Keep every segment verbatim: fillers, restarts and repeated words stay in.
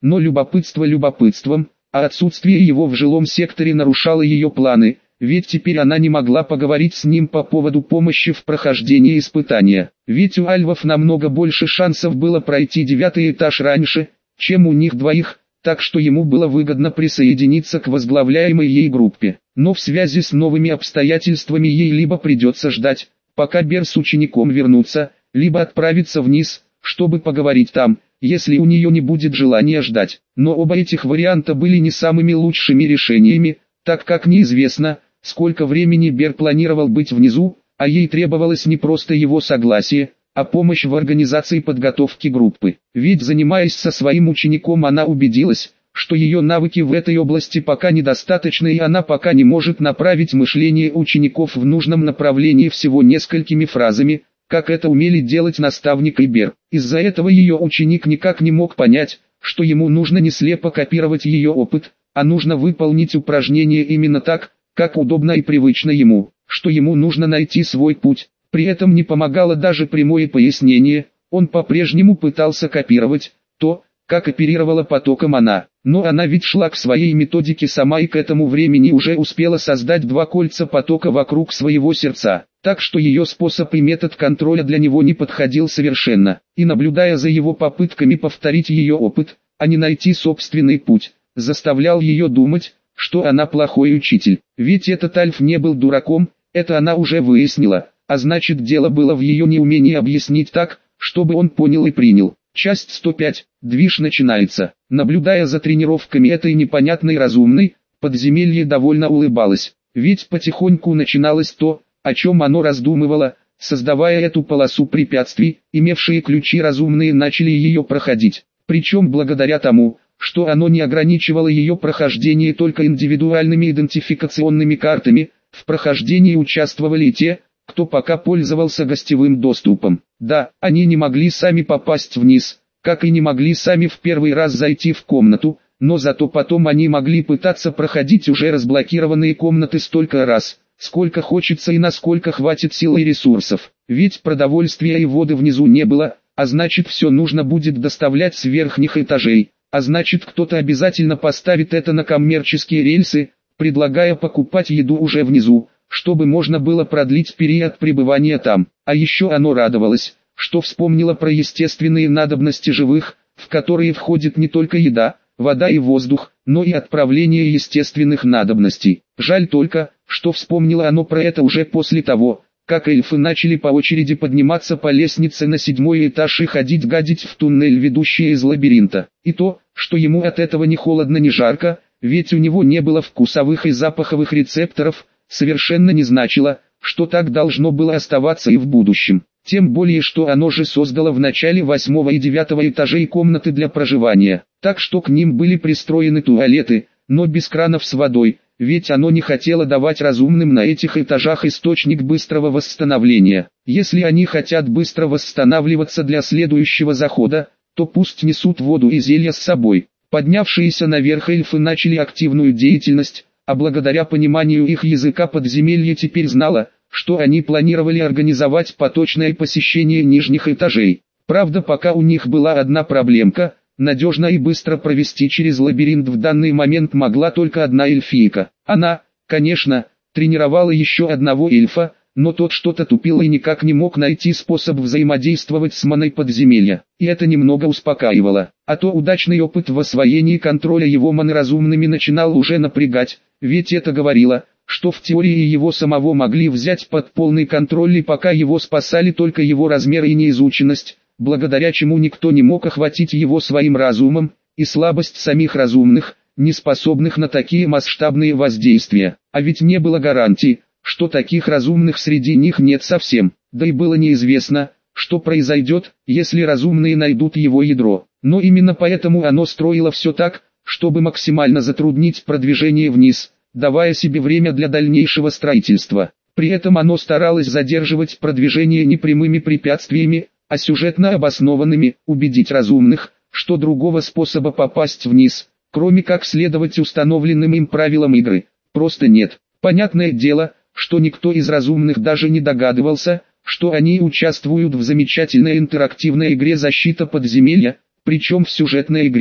Но любопытство любопытством, а отсутствие его в жилом секторе нарушало ее планы, ведь теперь она не могла поговорить с ним по поводу помощи в прохождении испытания. Ведь у альвов намного больше шансов было пройти девятый этаж раньше, чем у них двоих, так что ему было выгодно присоединиться к возглавляемой ей группе. Но в связи с новыми обстоятельствами ей либо придется ждать, пока Бер с учеником вернутся, либо отправиться вниз, чтобы поговорить там, если у нее не будет желания ждать. Но оба этих варианта были не самыми лучшими решениями, так как неизвестно, сколько времени Бер планировал быть внизу, а ей требовалось не просто его согласие, а помощь в организации подготовки группы. Ведь занимаясь со своим учеником, она убедилась, что ее навыки в этой области пока недостаточны, и она пока не может направить мышление учеников в нужном направлении всего несколькими фразами, как это умели делать наставник и Бер. Из-за этого ее ученик никак не мог понять, что ему нужно не слепо копировать ее опыт, а нужно выполнить упражнение именно так, как удобно и привычно ему, что ему нужно найти свой путь. При этом не помогало даже прямое пояснение, он по-прежнему пытался копировать то, как оперировала потоком она. Но она ведь шла к своей методике сама и к этому времени уже успела создать два кольца потока вокруг своего сердца. Так что ее способ и метод контроля для него не подходил совершенно. И наблюдая за его попытками повторить ее опыт, а не найти собственный путь, заставлял ее думать, что она плохой учитель. Ведь этот Альф не был дураком, это она уже выяснила, а значит дело было в ее неумении объяснить так, чтобы он понял и принял. Часть сто пять. Движ начинается. Наблюдая за тренировками этой непонятной разумной, подземелье довольно улыбалось. Ведь потихоньку начиналось то, о чем оно раздумывало, создавая эту полосу препятствий, имевшие ключи разумные начали ее проходить. Причем благодаря тому, что оно не ограничивало ее прохождение только индивидуальными идентификационными картами, в прохождении участвовали и те, кто пока пользовался гостевым доступом. Да, они не могли сами попасть вниз, как и не могли сами в первый раз зайти в комнату, но зато потом они могли пытаться проходить уже разблокированные комнаты столько раз, сколько хочется и насколько хватит сил и ресурсов. Ведь продовольствия и воды внизу не было, а значит все нужно будет доставлять с верхних этажей, а значит кто-то обязательно поставит это на коммерческие рельсы, предлагая покупать еду уже внизу, чтобы можно было продлить период пребывания там. А еще оно радовалось, что вспомнило про естественные надобности живых, в которые входит не только еда, вода и воздух, но и отправление естественных надобностей. Жаль только, что вспомнило оно про это уже после того, как эльфы начали по очереди подниматься по лестнице на седьмой этаж и ходить гадить в туннель, ведущий из лабиринта. И то, что ему от этого ни холодно ни жарко, ведь у него не было вкусовых и запаховых рецепторов, совершенно не значило, что так должно было оставаться и в будущем. Тем более, что оно же создало в начале восьмого и девятого этажей комнаты для проживания, так что к ним были пристроены туалеты, но без кранов с водой, ведь оно не хотело давать разумным на этих этажах источник быстрого восстановления. Если они хотят быстро восстанавливаться для следующего захода, то пусть несут воду и зелья с собой. Поднявшиеся наверх эльфы начали активную деятельность, а благодаря пониманию их языка подземелье теперь знало, что они планировали организовать поточное посещение нижних этажей. Правда, пока у них была одна проблемка – надежно и быстро провести через лабиринт в данный момент могла только одна эльфийка. Она, конечно, тренировала еще одного эльфа, но тот что-то тупил и никак не мог найти способ взаимодействовать с маной подземелья. И это немного успокаивало. А то удачный опыт в освоении контроля его маны разумными начинал уже напрягать, ведь это говорило, что в теории его самого могли взять под полный контроль, и пока его спасали только его размер и неизученность, благодаря чему никто не мог охватить его своим разумом, и слабость самих разумных, не способных на такие масштабные воздействия. А ведь не было гарантии, что таких разумных среди них нет совсем, да и было неизвестно, что произойдет, если разумные найдут его ядро. Но именно поэтому оно строило все так, чтобы максимально затруднить продвижение вниз, давая себе время для дальнейшего строительства. При этом оно старалось задерживать продвижение не прямыми препятствиями, а сюжетно обоснованными, убедить разумных, что другого способа попасть вниз, кроме как следовать установленным им правилам игры, просто нет. Понятное дело, что никто из разумных даже не догадывался, что они участвуют в замечательной интерактивной игре «Защита подземелья», причем в сюжетной игре.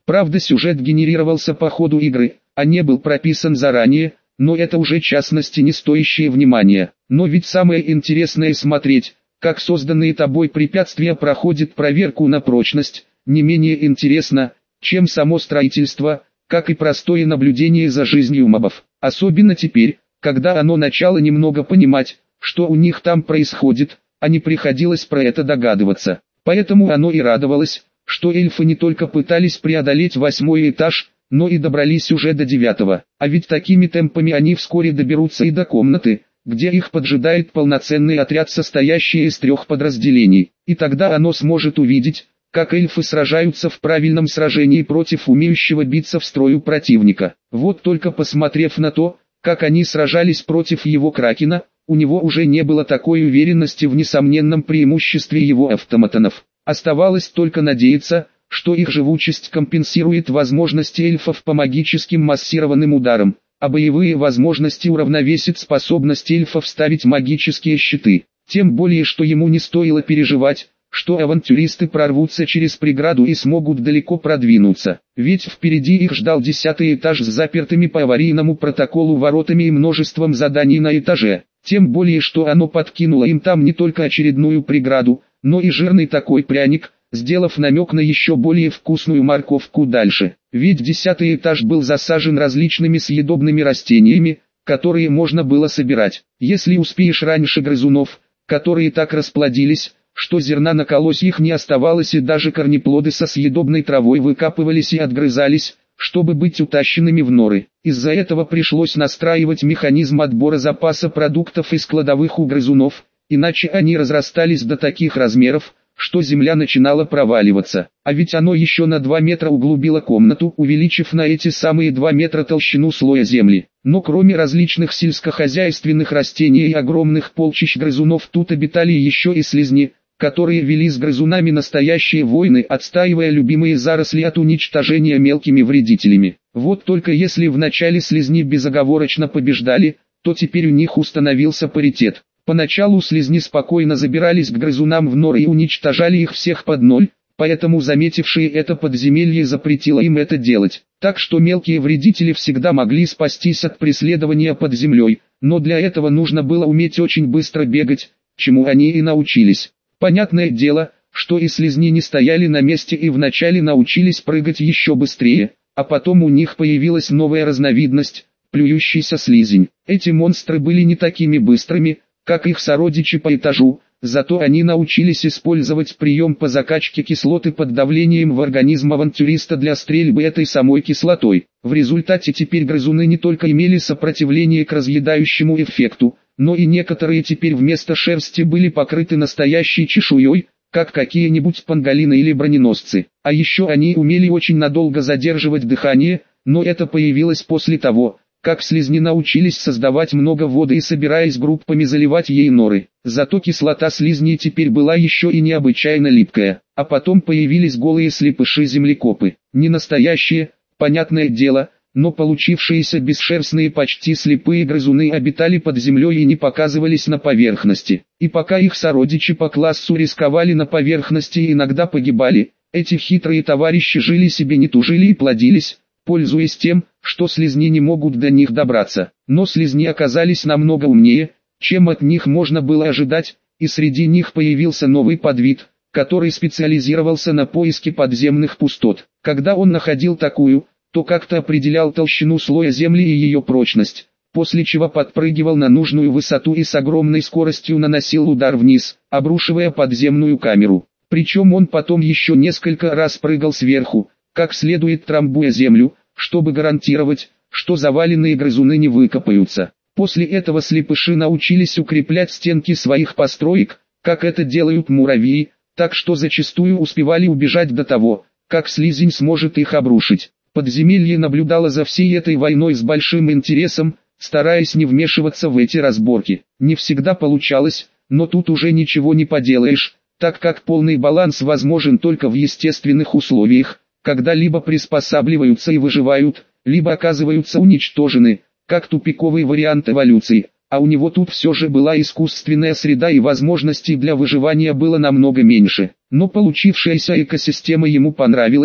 Правда, сюжет генерировался по ходу игры, а не был прописан заранее, но это уже частности не стоящие внимания. Но ведь самое интересное смотреть, как созданные тобой препятствия проходят проверку на прочность, не менее интересно, чем само строительство, как и простое наблюдение за жизнью мобов. Особенно теперь, когда оно начало немного понимать, что у них там происходит, а не приходилось про это догадываться. Поэтому оно и радовалось, что эльфы не только пытались преодолеть восьмой этаж, но и добрались уже до девятого. А ведь такими темпами они вскоре доберутся и до комнаты, где их поджидает полноценный отряд, состоящий из трех подразделений. И тогда оно сможет увидеть, как эльфы сражаются в правильном сражении против умеющего биться в строю противника. Вот только посмотрев на то, как они сражались против его кракена, у него уже не было такой уверенности в несомненном преимуществе его автоматонов. Оставалось только надеяться, что их живучесть компенсирует возможности эльфов по магическим массированным ударам, а боевые возможности уравновесит способность эльфов ставить магические щиты. Тем более, что ему не стоило переживать, что авантюристы прорвутся через преграду и смогут далеко продвинуться. Ведь впереди их ждал десятый этаж с запертыми по аварийному протоколу воротами и множеством заданий на этаже. Тем более, что оно подкинуло им там не только очередную преграду, но и жирный такой пряник, сделав намек на еще более вкусную морковку дальше. Ведь десятый этаж был засажен различными съедобными растениями, которые можно было собирать. Если успеешь раньше грызунов, которые так расплодились, что зерна на колось их не оставалось, и даже корнеплоды со съедобной травой выкапывались и отгрызались, чтобы быть утащенными в норы. Из-за этого пришлось настраивать механизм отбора запаса продуктов из кладовых у грызунов, иначе они разрастались до таких размеров, что земля начинала проваливаться. А ведь оно еще на два метра углубило комнату, увеличив на эти самые два метра толщину слоя земли. Но кроме различных сельскохозяйственных растений и огромных полчищ грызунов, тут обитали еще и слизни, которые вели с грызунами настоящие войны, отстаивая любимые заросли от уничтожения мелкими вредителями. Вот только если в начале слизни безоговорочно побеждали, то теперь у них установился паритет. Поначалу слизни спокойно забирались к грызунам в норы и уничтожали их всех под ноль, поэтому заметившие это подземелье запретило им это делать. Так что мелкие вредители всегда могли спастись от преследования под землей, но для этого нужно было уметь очень быстро бегать, чему они и научились. Понятное дело, что и слизни не стояли на месте и вначале научились прыгать еще быстрее, а потом у них появилась новая разновидность – плюющийся слизень. Эти монстры были не такими быстрыми, как их сородичи по этажу, зато они научились использовать прием по закачке кислоты под давлением в организм авантюриста для стрельбы этой самой кислотой. В результате теперь грызуны не только имели сопротивление к разъедающему эффекту, но и некоторые теперь вместо шерсти были покрыты настоящей чешуей, как какие-нибудь панголины или броненосцы. А еще они умели очень надолго задерживать дыхание, но это появилось после того, как слизни научились создавать много воды и собираясь группами заливать ей норы. Зато кислота слизней теперь была еще и необычайно липкая. А потом появились голые слепыши-землекопы. Не настоящие, понятное дело, но получившиеся бесшерстные почти слепые грызуны обитали под землей и не показывались на поверхности. И пока их сородичи по классу рисковали на поверхности и иногда погибали, эти хитрые товарищи жили себе, не тужили и плодились, пользуясь тем, что слизни не могут до них добраться. Но слизни оказались намного умнее, чем от них можно было ожидать, и среди них появился новый подвид, который специализировался на поиске подземных пустот. Когда он находил такую, то как-то определял толщину слоя земли и ее прочность, после чего подпрыгивал на нужную высоту и с огромной скоростью наносил удар вниз, обрушивая подземную камеру. Причем он потом еще несколько раз прыгал сверху, как следует трамбуя землю, чтобы гарантировать, что заваленные грызуны не выкопаются. После этого слепыши научились укреплять стенки своих построек, как это делают муравьи, так что зачастую успевали убежать до того, как слизень сможет их обрушить. Подземелье наблюдало за всей этой войной с большим интересом, стараясь не вмешиваться в эти разборки. Не всегда получалось, но тут уже ничего не поделаешь, так как полный баланс возможен только в естественных условиях, когда либо приспосабливаются и выживают, либо оказываются уничтожены, как тупиковый вариант эволюции. А у него тут все же была искусственная среда и возможностей для выживания было намного меньше. Но получившаяся экосистема ему понравилась,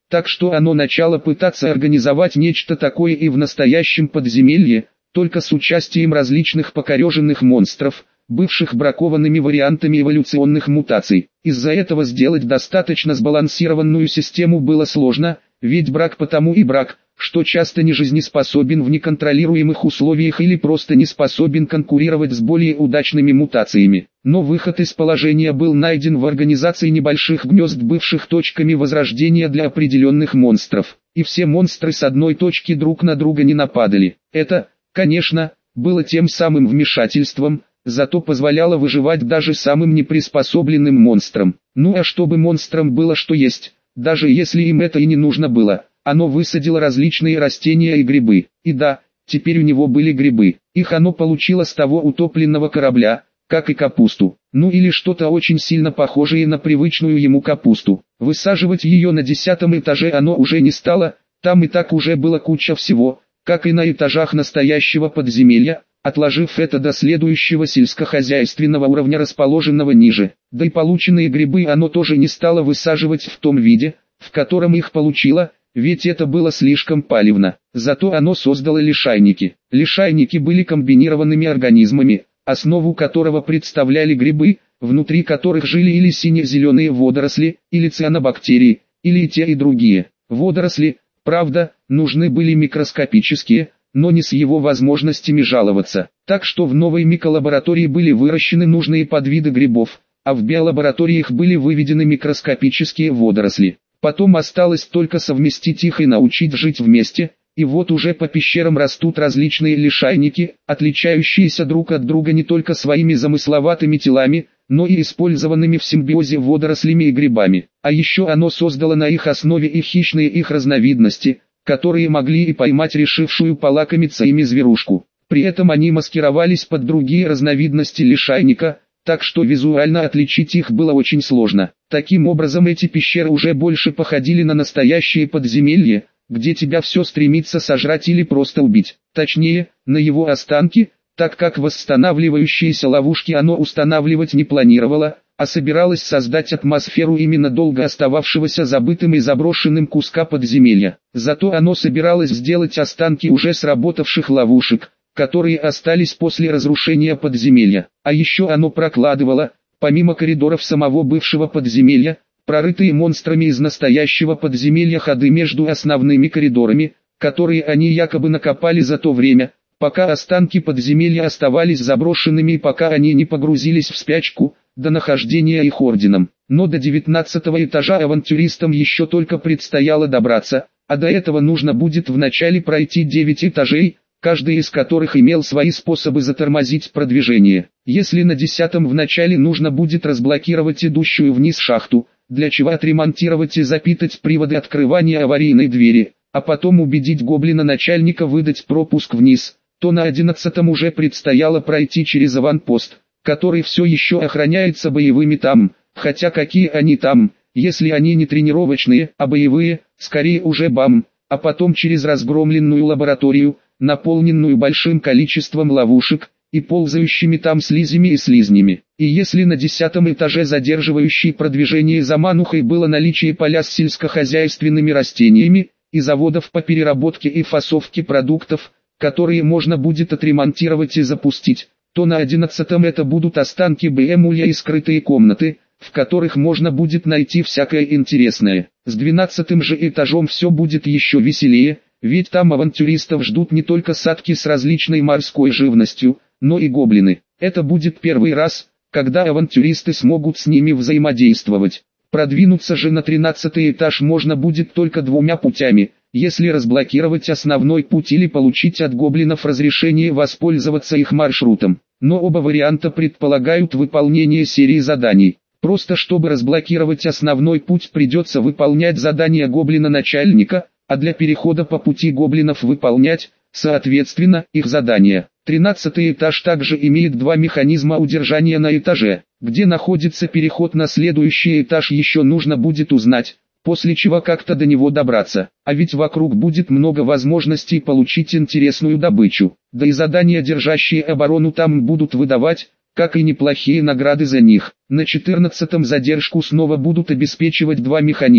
так что оно начало пытаться организовать нечто такое и в настоящем подземелье, только с участием различных покореженных монстров, бывших бракованными вариантами эволюционных мутаций. Из-за этого сделать достаточно сбалансированную систему было сложно, ведь брак потому и брак, что часто не жизнеспособен в неконтролируемых условиях или просто не способен конкурировать с более удачными мутациями. Но выход из положения был найден в организации небольших гнезд, бывших точками возрождения для определенных монстров. И все монстры с одной точки друг на друга не нападали. Это, конечно, было тем самым вмешательством, зато позволяло выживать даже самым неприспособленным монстрам. Ну а чтобы монстрам было что есть, даже если им это и не нужно было, оно высадило различные растения и грибы. И да, теперь у него были грибы. Их оно получило с того утопленного корабля, как и капусту. Ну или что-то очень сильно похожее на привычную ему капусту. Высаживать ее на десятом этаже оно уже не стало, там и так уже было куча всего, как и на этажах настоящего подземелья, отложив это до следующего сельскохозяйственного уровня, расположенного ниже. Да и полученные грибы оно тоже не стало высаживать в том виде, в котором их получило, ведь это было слишком палевно. Зато оно создало лишайники. Лишайники были комбинированными организмами, основу которого представляли грибы, внутри которых жили или сине-зеленые водоросли, или цианобактерии, или и те и другие. Водоросли, правда, нужны были микроскопические, но не с его возможностями жаловаться. Так что в новой миколаборатории были выращены нужные подвиды грибов, а в биолабораториях были выведены микроскопические водоросли. Потом осталось только совместить их и научить жить вместе, и вот уже по пещерам растут различные лишайники, отличающиеся друг от друга не только своими замысловатыми телами, но и использованными в симбиозе водорослями и грибами. А еще оно создало на их основе и хищные их разновидности, которые могли и поймать решившую полакомиться ими зверушку. При этом они маскировались под другие разновидности лишайника, так что визуально отличить их было очень сложно. Таким образом эти пещеры уже больше походили на настоящие подземелья, где тебя все стремится сожрать или просто убить. Точнее, на его останки, так как восстанавливающиеся ловушки оно устанавливать не планировало, а собиралось создать атмосферу именно долго остававшегося забытым и заброшенным куска подземелья. Зато оно собиралось сделать останки уже сработавших ловушек, которые остались после разрушения подземелья. А еще оно прокладывало, помимо коридоров самого бывшего подземелья, прорытые монстрами из настоящего подземелья ходы между основными коридорами, которые они якобы накопали за то время, пока останки подземелья оставались заброшенными и пока они не погрузились в спячку, до нахождения их орденом. Но до девятнадцатого этажа авантюристам еще только предстояло добраться, а до этого нужно будет вначале пройти девять этажей, каждый из которых имел свои способы затормозить продвижение. Если на десятом вначале нужно будет разблокировать идущую вниз шахту, для чего отремонтировать и запитать приводы открывания аварийной двери, а потом убедить гоблина-начальника выдать пропуск вниз, то на одиннадцатом уже предстояло пройти через аванпост, который все еще охраняется боевыми там, хотя какие они там, если они не тренировочные, а боевые, скорее уже бам, а потом через разгромленную лабораторию, наполненную большим количеством ловушек, и ползающими там слизями и слизнями. И если на десятом этаже задерживающей продвижение заманухой было наличие поля с сельскохозяйственными растениями, и заводов по переработке и фасовке продуктов, которые можно будет отремонтировать и запустить, то на одиннадцатом это будут останки БМ-улья и скрытые комнаты, в которых можно будет найти всякое интересное. С двенадцатым же этажом все будет еще веселее, ведь там авантюристов ждут не только садки с различной морской живностью, но и гоблины. Это будет первый раз, когда авантюристы смогут с ними взаимодействовать. Продвинуться же на тринадцатый этаж можно будет только двумя путями, если разблокировать основной путь или получить от гоблинов разрешение воспользоваться их маршрутом. Но оба варианта предполагают выполнение серии заданий. Просто чтобы разблокировать основной путь придется выполнять задания гоблина-начальника, а для перехода по пути гоблинов выполнять, соответственно, их задания. тринадцатый этаж также имеет два механизма удержания на этаже. Где находится переход на следующий этаж еще нужно будет узнать, после чего как-то до него добраться. А ведь вокруг будет много возможностей получить интересную добычу. Да и задания, держащие оборону, там будут выдавать, как и неплохие награды за них. На четырнадцатом задержку снова будут обеспечивать два механизма,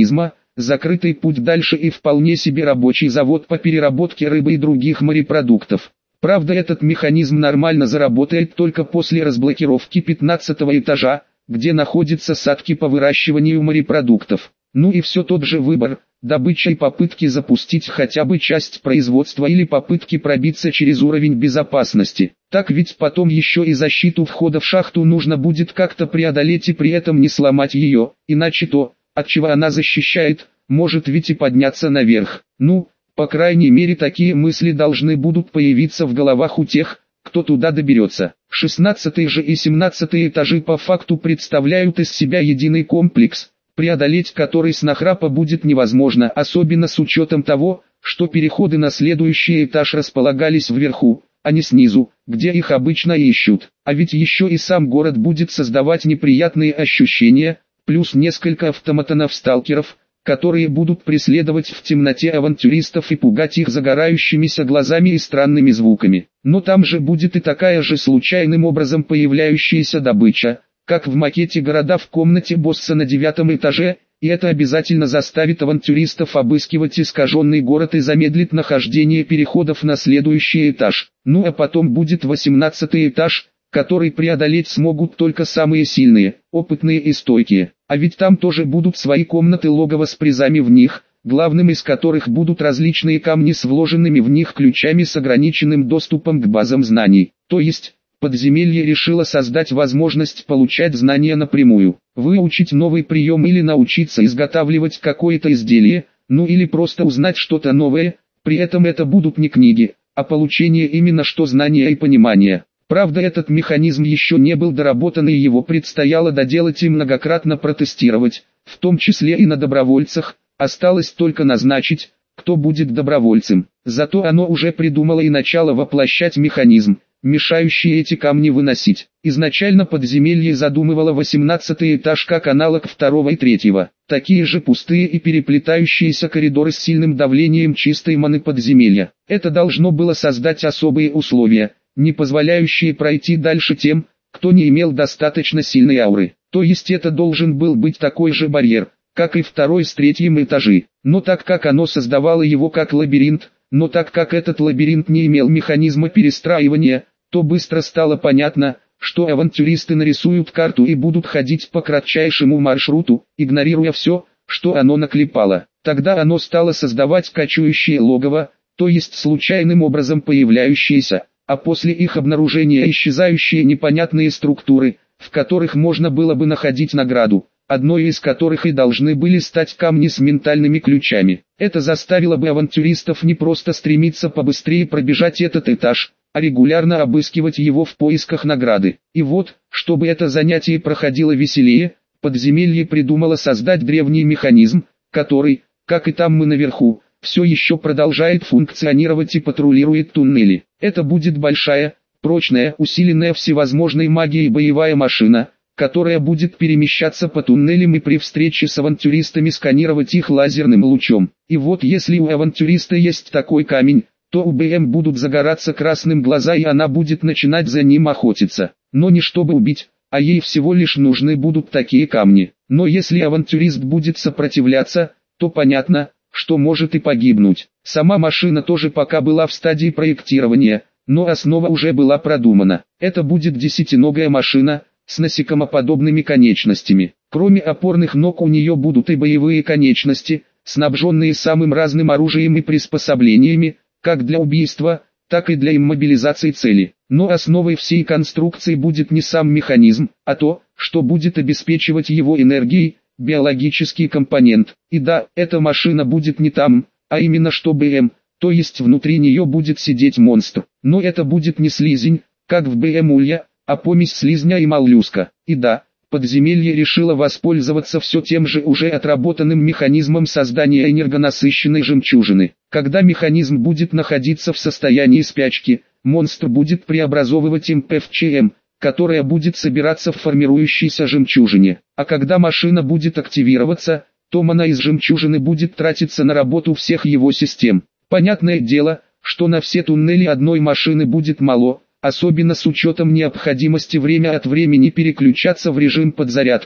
закрытый путь дальше и вполне себе рабочий завод по переработке рыбы и других морепродуктов. Правда, этот механизм нормально заработает только после разблокировки пятнадцатого этажа, где находятся садки по выращиванию морепродуктов. Ну и все тот же выбор, добыча и попытки запустить хотя бы часть производства или попытки пробиться через уровень безопасности. Так ведь потом еще и защиту входа в шахту нужно будет как-то преодолеть и при этом не сломать ее, иначе то, от чего она защищает, может ведь и подняться наверх. Ну, по крайней мере такие мысли должны будут появиться в головах у тех, кто туда доберется. шестнадцатый же и семнадцатый этажи по факту представляют из себя единый комплекс, преодолеть который с нахрапа будет невозможно, особенно с учетом того, что переходы на следующий этаж располагались вверху, а не снизу, где их обычно ищут. А ведь еще и сам город будет создавать неприятные ощущения, плюс несколько автоматонов-сталкеров, которые будут преследовать в темноте авантюристов и пугать их загорающимися глазами и странными звуками. Но там же будет и такая же случайным образом появляющаяся добыча, как в макете города в комнате босса на девятом этаже, и это обязательно заставит авантюристов обыскивать искаженный город и замедлит нахождение переходов на следующий этаж. Ну а потом будет восемнадцатый этаж, который преодолеть смогут только самые сильные, опытные и стойкие. А ведь там тоже будут свои комнаты-логово с призами в них, главным из которых будут различные камни с вложенными в них ключами с ограниченным доступом к базам знаний. То есть, подземелье решило создать возможность получать знания напрямую, выучить новый прием или научиться изготавливать какое-то изделие, ну или просто узнать что-то новое, при этом это будут не книги, а получение именно что знания и понимания. Правда, этот механизм еще не был доработан и его предстояло доделать и многократно протестировать, в том числе и на добровольцах, осталось только назначить, кто будет добровольцем. Зато оно уже придумало и начало воплощать механизм, мешающий эти камни выносить. Изначально подземелье задумывало восемнадцатый этаж как аналог второго и третьего. Такие же пустые и переплетающиеся коридоры с сильным давлением чистой маны подземелья. Это должно было создать особые условия, не позволяющие пройти дальше тем, кто не имел достаточно сильной ауры. То есть это должен был быть такой же барьер, как и второй с третьим этажи. Но так как оно создавало его как лабиринт, но так как этот лабиринт не имел механизма перестраивания, то быстро стало понятно, что авантюристы нарисуют карту и будут ходить по кратчайшему маршруту, игнорируя все, что оно наклепало. Тогда оно стало создавать кочующие логово, то есть случайным образом появляющиеся, а после их обнаружения исчезающие непонятные структуры, в которых можно было бы находить награду, одной из которых и должны были стать камни с ментальными ключами. Это заставило бы авантюристов не просто стремиться побыстрее пробежать этот этаж, а регулярно обыскивать его в поисках награды. И вот, чтобы это занятие проходило веселее, подземелье придумало создать древний механизм, который, как и там мы наверху, все еще продолжает функционировать и патрулирует туннели. Это будет большая, прочная, усиленная всевозможной магией боевая машина, которая будет перемещаться по туннелям и при встрече с авантюристами сканировать их лазерным лучом. И вот если у авантюриста есть такой камень, то у БМ будут загораться красным глаза и она будет начинать за ним охотиться. Но не чтобы убить, а ей всего лишь нужны будут такие камни. Но если авантюрист будет сопротивляться, то понятно, что может и погибнуть. Сама машина тоже пока была в стадии проектирования, но основа уже была продумана. Это будет десятиногая машина, с насекомоподобными конечностями. Кроме опорных ног у нее будут и боевые конечности, снабженные самым разным оружием и приспособлениями, как для убийства, так и для иммобилизации цели. Но основой всей конструкции будет не сам механизм, а то, что будет обеспечивать его энергией, биологический компонент. И да, эта машина будет не там, а именно что БМ, то есть внутри нее будет сидеть монстр. Но это будет не слизень, как в БМ Улья, а помесь слизня и моллюска. И да, подземелье решило воспользоваться все тем же уже отработанным механизмом создания энергонасыщенной жемчужины. Когда механизм будет находиться в состоянии спячки, монстр будет преобразовывать имп в ЧМ, которая будет собираться в формирующейся жемчужине. А когда машина будет активироваться, то мана из жемчужины будет тратиться на работу всех его систем. Понятное дело, что на все туннели одной машины будет мало, особенно с учетом необходимости время от времени переключаться в режим подзарядки,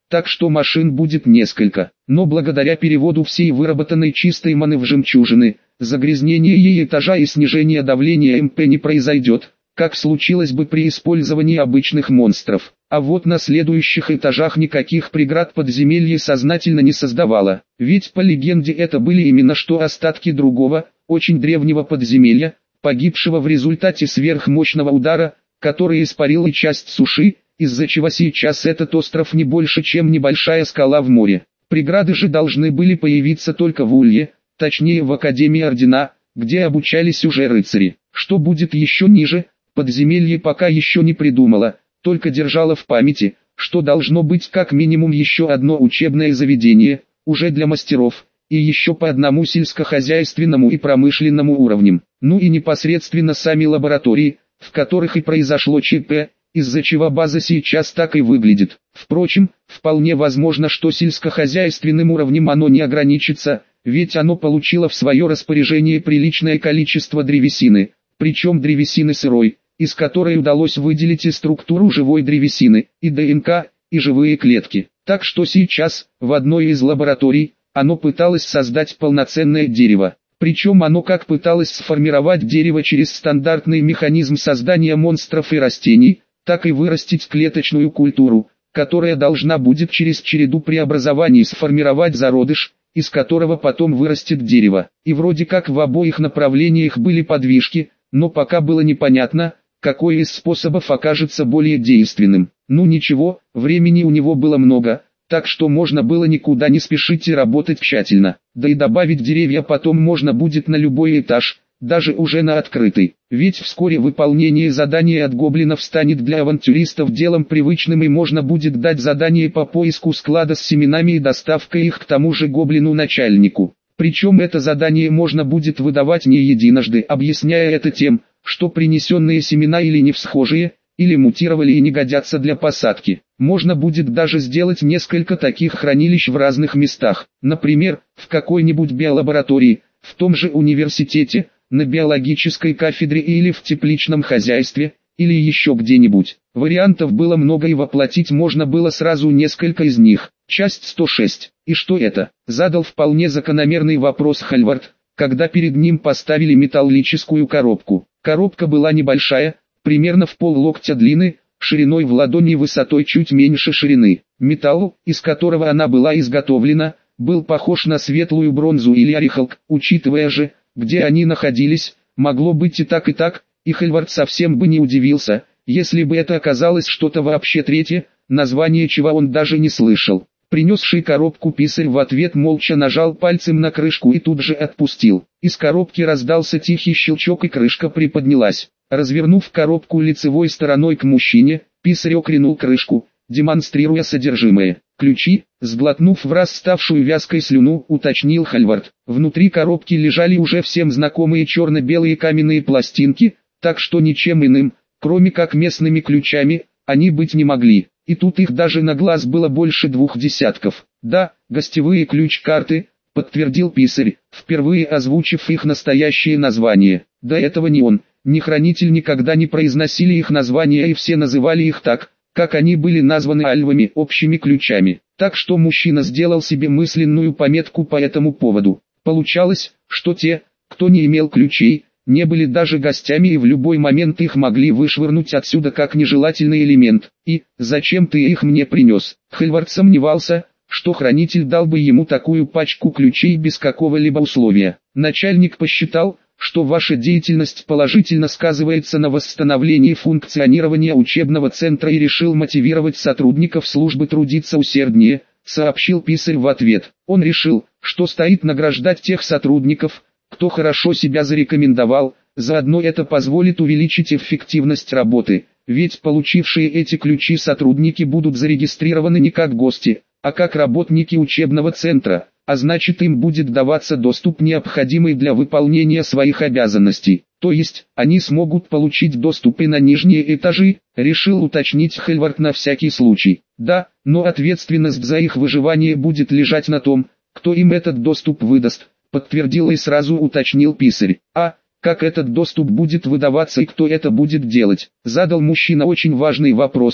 так что машин будет несколько. Но благодаря переводу всей выработанной чистой маны в жемчужины, загрязнение ей этажа и снижение давления МП не произойдет, как случилось бы при использовании обычных монстров. А вот на следующих этажах никаких преград подземелье сознательно не создавало, ведь по легенде это были именно что остатки другого, очень древнего подземелья, погибшего в результате сверхмощного удара, который испарил и часть суши, из-за чего сейчас этот остров не больше, чем небольшая скала в море. Преграды же должны были появиться только в Улье, точнее в Академии Ордена, где обучались уже рыцари. Что будет еще ниже, подземелье пока еще не придумало, только держало в памяти, что должно быть как минимум еще одно учебное заведение, уже для мастеров, и еще по одному сельскохозяйственному и промышленному уровням, ну и непосредственно сами лаборатории, в которых и произошло ЧП, из-за чего база сейчас так и выглядит. Впрочем, вполне возможно, что сельскохозяйственным уровнем оно не ограничится, ведь оно получило в свое распоряжение приличное количество древесины, причем древесины сырой, из которой удалось выделить и структуру живой древесины, и ДНК, и живые клетки. Так что сейчас, в одной из лабораторий, оно пыталось создать полноценное дерево. Причем оно как пыталось сформировать дерево через стандартный механизм создания монстров и растений, так и вырастить клеточную культуру, которая должна будет через череду преобразований сформировать зародыш, из которого потом вырастет дерево. И вроде как в обоих направлениях были подвижки, но пока было непонятно, какой из способов окажется более действенным. Ну ничего, времени у него было много, так что можно было никуда не спешить и работать тщательно. Да и добавить деревья потом можно будет на любой этаж, даже уже на открытый. Ведь вскоре выполнение задания от гоблинов станет для авантюристов делом привычным, и можно будет дать задание по поиску склада с семенами и доставкой их к тому же гоблину-начальнику. Причем это задание можно будет выдавать не единожды, объясняя это тем, что принесенные семена или не всхожие, или мутировали и не годятся для посадки. Можно будет даже сделать несколько таких хранилищ в разных местах, например, в какой-нибудь биолаборатории, в том же университете, на биологической кафедре или в тепличном хозяйстве, или еще где-нибудь. Вариантов было много и воплотить можно было сразу несколько из них. Часть сто шесть. И что это? Задал вполне закономерный вопрос Хальвард, когда перед ним поставили металлическую коробку. Коробка была небольшая, примерно в пол-локтя длины, шириной в ладони и высотой чуть меньше ширины. Металл, из которого она была изготовлена, был похож на светлую бронзу или орехалк, учитывая же, где они находились, могло быть и так и так, и Хальвард совсем бы не удивился, если бы это оказалось что-то вообще третье, название чего он даже не слышал. Принесший коробку писарь в ответ молча нажал пальцем на крышку и тут же отпустил. Из коробки раздался тихий щелчок и крышка приподнялась. Развернув коробку лицевой стороной к мужчине, писарь окренул крышку, демонстрируя содержимое. Ключи, сглотнув в раз ставшую вязкой слюну, уточнил Хальвард. Внутри коробки лежали уже всем знакомые черно-белые каменные пластинки, так что ничем иным, кроме как местными ключами, они быть не могли. И тут их даже на глаз было больше двух десятков. Да, гостевые ключ-карты, подтвердил писарь, впервые озвучив их настоящее название. До этого ни он, ни хранитель никогда не произносили их названия, и все называли их так, как они были названы альвами, общими ключами. Так что мужчина сделал себе мысленную пометку по этому поводу. Получалось, что те, кто не имел ключей, не были даже гостями и в любой момент их могли вышвырнуть отсюда как нежелательный элемент. И, зачем ты их мне принес? Хальвард сомневался, что хранитель дал бы ему такую пачку ключей без какого-либо условия. Начальник посчитал, что ваша деятельность положительно сказывается на восстановлении функционирования учебного центра и решил мотивировать сотрудников службы трудиться усерднее, сообщил писарь в ответ. Он решил, что стоит награждать тех сотрудников, кто хорошо себя зарекомендовал, заодно это позволит увеличить эффективность работы, ведь получившие эти ключи сотрудники будут зарегистрированы не как гости, а как работники учебного центра, а значит им будет даваться доступ, необходимый для выполнения своих обязанностей. То есть, они смогут получить доступ и на нижние этажи, решил уточнить Хальвард на всякий случай. Да, но ответственность за их выживание будет лежать на том, кто им этот доступ выдаст, подтвердил и сразу уточнил писарь. А, как этот доступ будет выдаваться и кто это будет делать? Задал мужчина очень важный вопрос,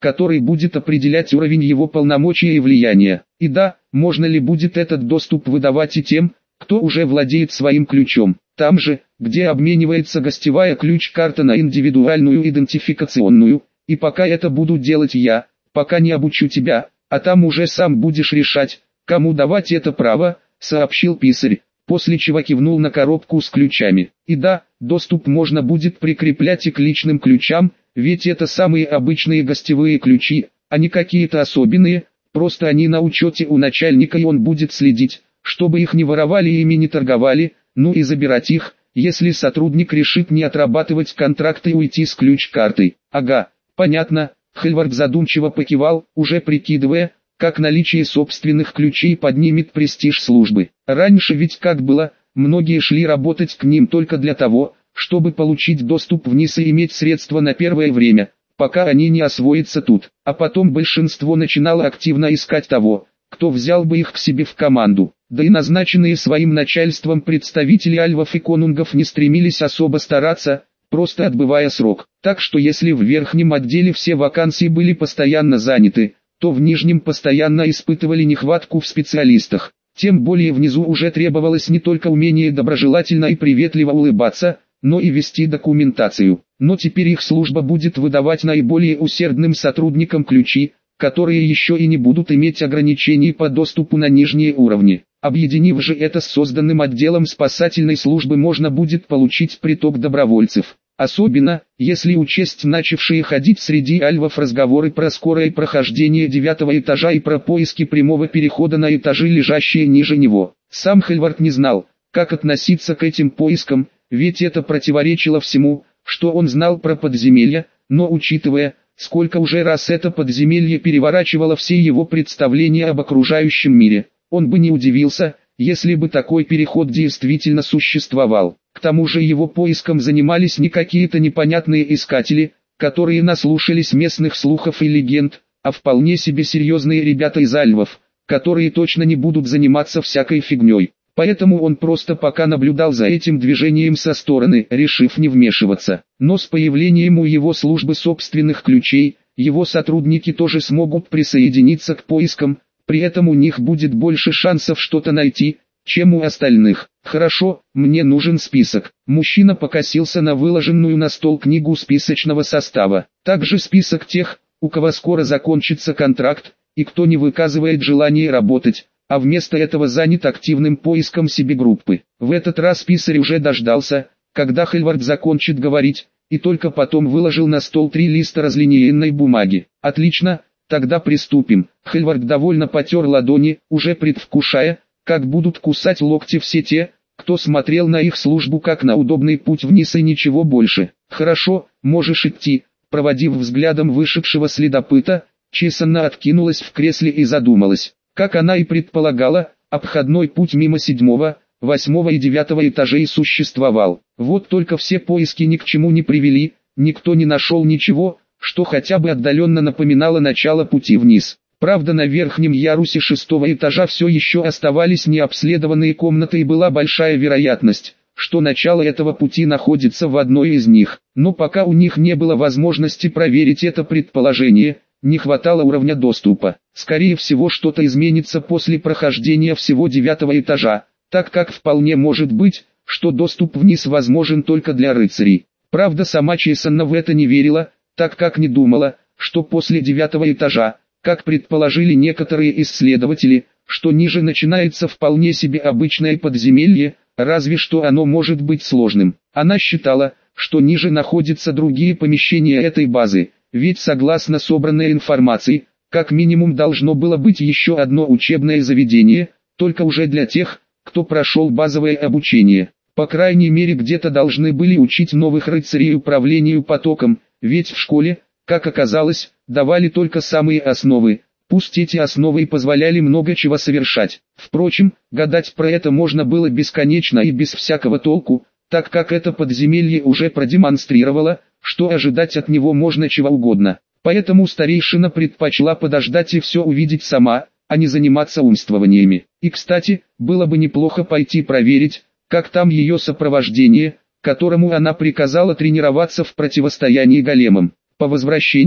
который будет определять уровень его полномочия и влияния. И да, можно ли будет этот доступ выдавать и тем, кто уже владеет своим ключом. Там же, где обменивается гостевая ключ-карта на индивидуальную идентификационную, и пока это буду делать я, пока не обучу тебя, а там уже сам будешь решать, кому давать это право, сообщил писарь, после чего кивнул на коробку с ключами. И да, доступ можно будет прикреплять и к личным ключам, ведь это самые обычные гостевые ключи, а не какие-то особенные, просто они на учете у начальника и он будет следить, чтобы их не воровали и ими не торговали, ну и забирать их, если сотрудник решит не отрабатывать контракт и уйти с ключ-картой. Ага, понятно, Хельвард задумчиво покивал, уже прикидывая, как наличие собственных ключей поднимет престиж службы. Раньше ведь как было, многие шли работать к ним только для того, чтобы получить доступ вниз и иметь средства на первое время, пока они не освоятся тут, а потом большинство начинало активно искать того, кто взял бы их к себе в команду. Да и назначенные своим начальством представители альвов и конунгов не стремились особо стараться, просто отбывая срок. Так что если в верхнем отделе все вакансии были постоянно заняты, то в нижнем постоянно испытывали нехватку в специалистах. Тем более внизу уже требовалось не только умение доброжелательно и приветливо улыбаться, но и вести документацию. Но теперь их служба будет выдавать наиболее усердным сотрудникам ключи, которые еще и не будут иметь ограничений по доступу на нижние уровни. Объединив же это с созданным отделом спасательной службы, можно будет получить приток добровольцев. Особенно, если учесть начавшие ходить среди альвов разговоры про скорое прохождение девятого этажа и про поиски прямого перехода на этажи, лежащие ниже него. Сам Хельвард не знал, как относиться к этим поискам, ведь это противоречило всему, что он знал про подземелья, но учитывая, сколько уже раз это подземелье переворачивало все его представления об окружающем мире, он бы не удивился, если бы такой переход действительно существовал. К тому же его поиском занимались не какие-то непонятные искатели, которые наслушались местных слухов и легенд, а вполне себе серьезные ребята из альвов, которые точно не будут заниматься всякой фигней. Поэтому он просто пока наблюдал за этим движением со стороны, решив не вмешиваться. Но с появлением у его службы собственных ключей, его сотрудники тоже смогут присоединиться к поискам, при этом у них будет больше шансов что-то найти, чем у остальных. Хорошо, мне нужен список. Мужчина покосился на выложенную на стол книгу списочного состава. Также список тех, у кого скоро закончится контракт, и кто не выказывает желания работать, а вместо этого занят активным поиском себе группы. В этот раз писарь уже дождался, когда Хельвард закончит говорить, и только потом выложил на стол три листа разлинейной бумаги. Отлично, тогда приступим. Хельвард довольно потер ладони, уже предвкушая, как будут кусать локти все те, кто смотрел на их службу как на удобный путь вниз и ничего больше. Хорошо, можешь идти. Проводив взглядом вышедшего следопыта, Чесанна откинулась в кресле и задумалась. Как она и предполагала, обходной путь мимо седьмого, восьмого и девятого этажей существовал. Вот только все поиски ни к чему не привели, никто не нашел ничего, что хотя бы отдаленно напоминало начало пути вниз. Правда, на верхнем ярусе шестого этажа все еще оставались необследованные комнаты и была большая вероятность, что начало этого пути находится в одной из них. Но пока у них не было возможности проверить это предположение, не хватало уровня доступа. Скорее всего, что-то изменится после прохождения всего девятого этажа, так как вполне может быть, что доступ вниз возможен только для рыцарей. Правда, сама Чесанна в это не верила, так как не думала, что после девятого этажа, как предположили некоторые исследователи, что ниже начинается вполне себе обычное подземелье, разве что оно может быть сложным. Она считала, что ниже находятся другие помещения этой базы, ведь согласно собранной информации, как минимум должно было быть еще одно учебное заведение, только уже для тех, кто прошел базовое обучение. По крайней мере, где-то должны были учить новых рыцарей управлению потоком, ведь в школе, как оказалось, давали только самые основы, пусть эти основы и позволяли много чего совершать. Впрочем, гадать про это можно было бесконечно и без всякого толку, так как это подземелье уже продемонстрировало, что ожидать от него можно чего угодно. Поэтому старейшина предпочла подождать и все увидеть сама, а не заниматься умствованиями. И кстати, было бы неплохо пойти проверить, как там ее сопровождение, которому она приказала тренироваться в противостоянии големам. По возвращении,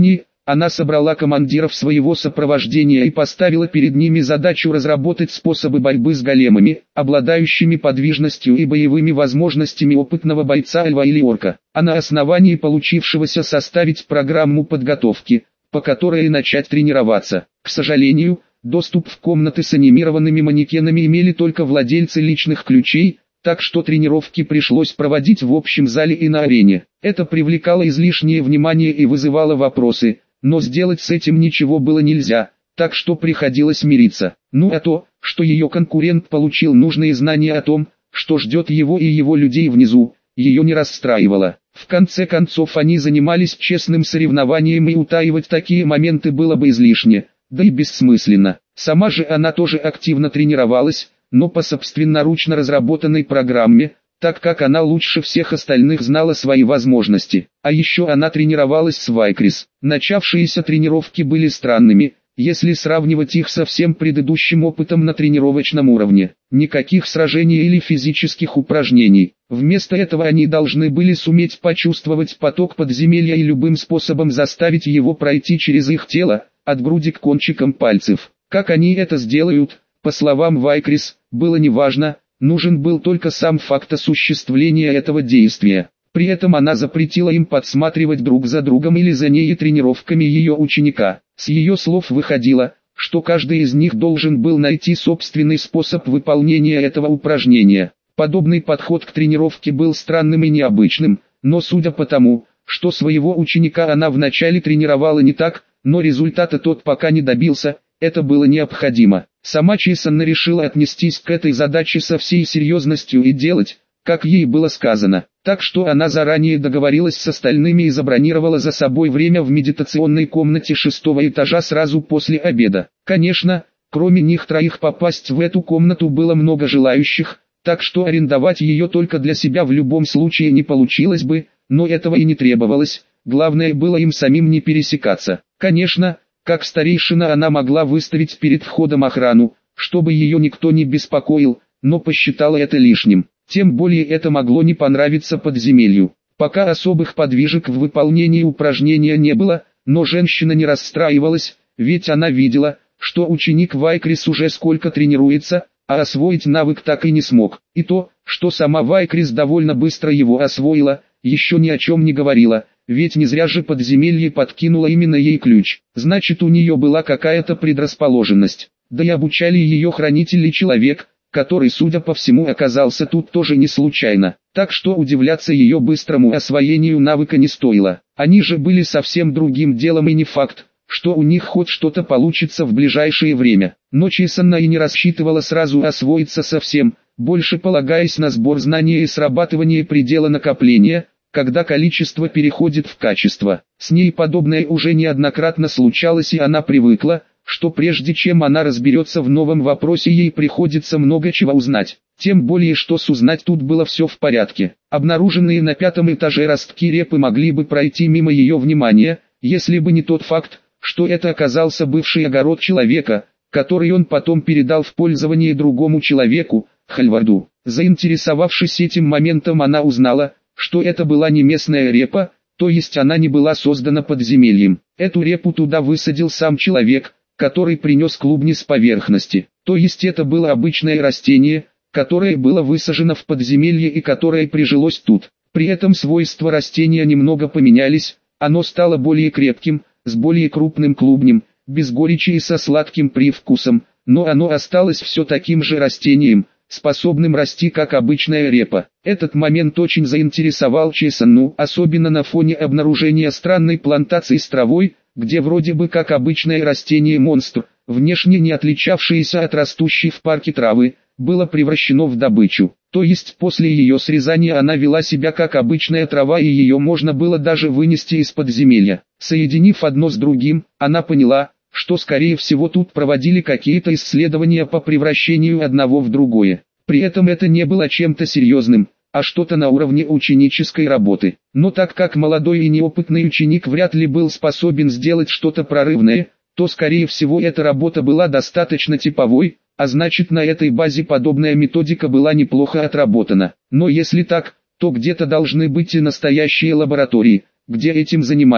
Она собрала командиров своего сопровождения и поставила перед ними задачу разработать способы борьбы с големами, обладающими подвижностью и боевыми возможностями опытного бойца льва или орка, а на основании получившегося составить программу подготовки, по которой и начать тренироваться. К сожалению, доступ в комнаты с анимированными манекенами имели только владельцы личных ключей, так что тренировки пришлось проводить в общем зале и на арене. Это привлекало излишнее внимание и вызывало вопросы, но сделать с этим ничего было нельзя, так что приходилось мириться. Ну а то, что ее конкурент получил нужные знания о том, что ждет его и его людей внизу, ее не расстраивало. В конце концов они занимались честным соревнованием, и утаивать такие моменты было бы излишне, да и бессмысленно. Сама же она тоже активно тренировалась, но по собственноручно разработанной программе, так как она лучше всех остальных знала свои возможности. А еще она тренировалась с Вайкрис. Начавшиеся тренировки были странными, если сравнивать их со всем предыдущим опытом на тренировочном уровне. Никаких сражений или физических упражнений. Вместо этого они должны были суметь почувствовать поток подземелья и любым способом заставить его пройти через их тело, от груди к кончикам пальцев. Как они это сделают, по словам Вайкрис, было неважно, нужен был только сам факт осуществления этого действия. При этом она запретила им подсматривать друг за другом или за ней и тренировками ее ученика. С ее слов выходило, что каждый из них должен был найти собственный способ выполнения этого упражнения. Подобный подход к тренировке был странным и необычным, но судя по тому, что своего ученика она вначале тренировала не так, но результата тот пока не добился, это было необходимо. Сама Чисанна решила отнестись к этой задаче со всей серьезностью и делать, как ей было сказано. Так что она заранее договорилась с остальными и забронировала за собой время в медитационной комнате шестого этажа сразу после обеда. Конечно, кроме них троих попасть в эту комнату было много желающих, так что арендовать ее только для себя в любом случае не получилось бы, но этого и не требовалось, главное было им самим не пересекаться. Конечно, как старейшина она могла выставить перед входом охрану, чтобы ее никто не беспокоил, но посчитала это лишним. Тем более это могло не понравиться подземелью. Пока особых подвижек в выполнении упражнения не было, но женщина не расстраивалась, ведь она видела, что ученик Вайкрис уже сколько тренируется, а освоить навык так и не смог. И то, что сама Вайкрис довольно быстро его освоила, еще ни о чем не говорила, ведь не зря же подземелье подкинуло именно ей ключ. Значит, у нее была какая-то предрасположенность. Да и обучали ее хранитель и человек, который, судя по всему, оказался тут тоже не случайно. Так что удивляться ее быстрому освоению навыка не стоило. Они же были совсем другим делом, и не факт, что у них хоть что-то получится в ближайшее время. Но Чисанна и не рассчитывала сразу освоиться совсем, больше полагаясь на сбор знаний и срабатывание предела накопления, когда количество переходит в качество. С ней подобное уже неоднократно случалось, и она привыкла, что прежде чем она разберется в новом вопросе, ей приходится много чего узнать. Тем более, что с узнать тут было все в порядке. Обнаруженные на пятом этаже ростки репы могли бы пройти мимо ее внимания, если бы не тот факт, что это оказался бывший огород человека, который он потом передал в пользование другому человеку, Хальварду. Заинтересовавшись этим моментом, она узнала, что это была не местная репа, то есть она не была создана подземельем. Эту репу туда высадил сам человек, который принес клубни с поверхности. То есть это было обычное растение, которое было высажено в подземелье и которое прижилось тут. При этом свойства растения немного поменялись, оно стало более крепким, с более крупным клубнем, без горечи и со сладким привкусом, но оно осталось все таким же растением, способным расти как обычная репа. Этот момент очень заинтересовал Чисанну, особенно на фоне обнаружения странной плантации с травой, где вроде бы как обычное растение-монстр, внешне не отличавшееся от растущей в парке травы, было превращено в добычу. То есть после ее срезания она вела себя как обычная трава, и ее можно было даже вынести из подземелья. Соединив одно с другим, она поняла, что скорее всего тут проводили какие-то исследования по превращению одного в другое. При этом это не было чем-то серьезным, а что-то на уровне ученической работы. Но так как молодой и неопытный ученик вряд ли был способен сделать что-то прорывное, то скорее всего эта работа была достаточно типовой, а значит на этой базе подобная методика была неплохо отработана. Но если так, то где-то должны быть и настоящие лаборатории, где этим занимались.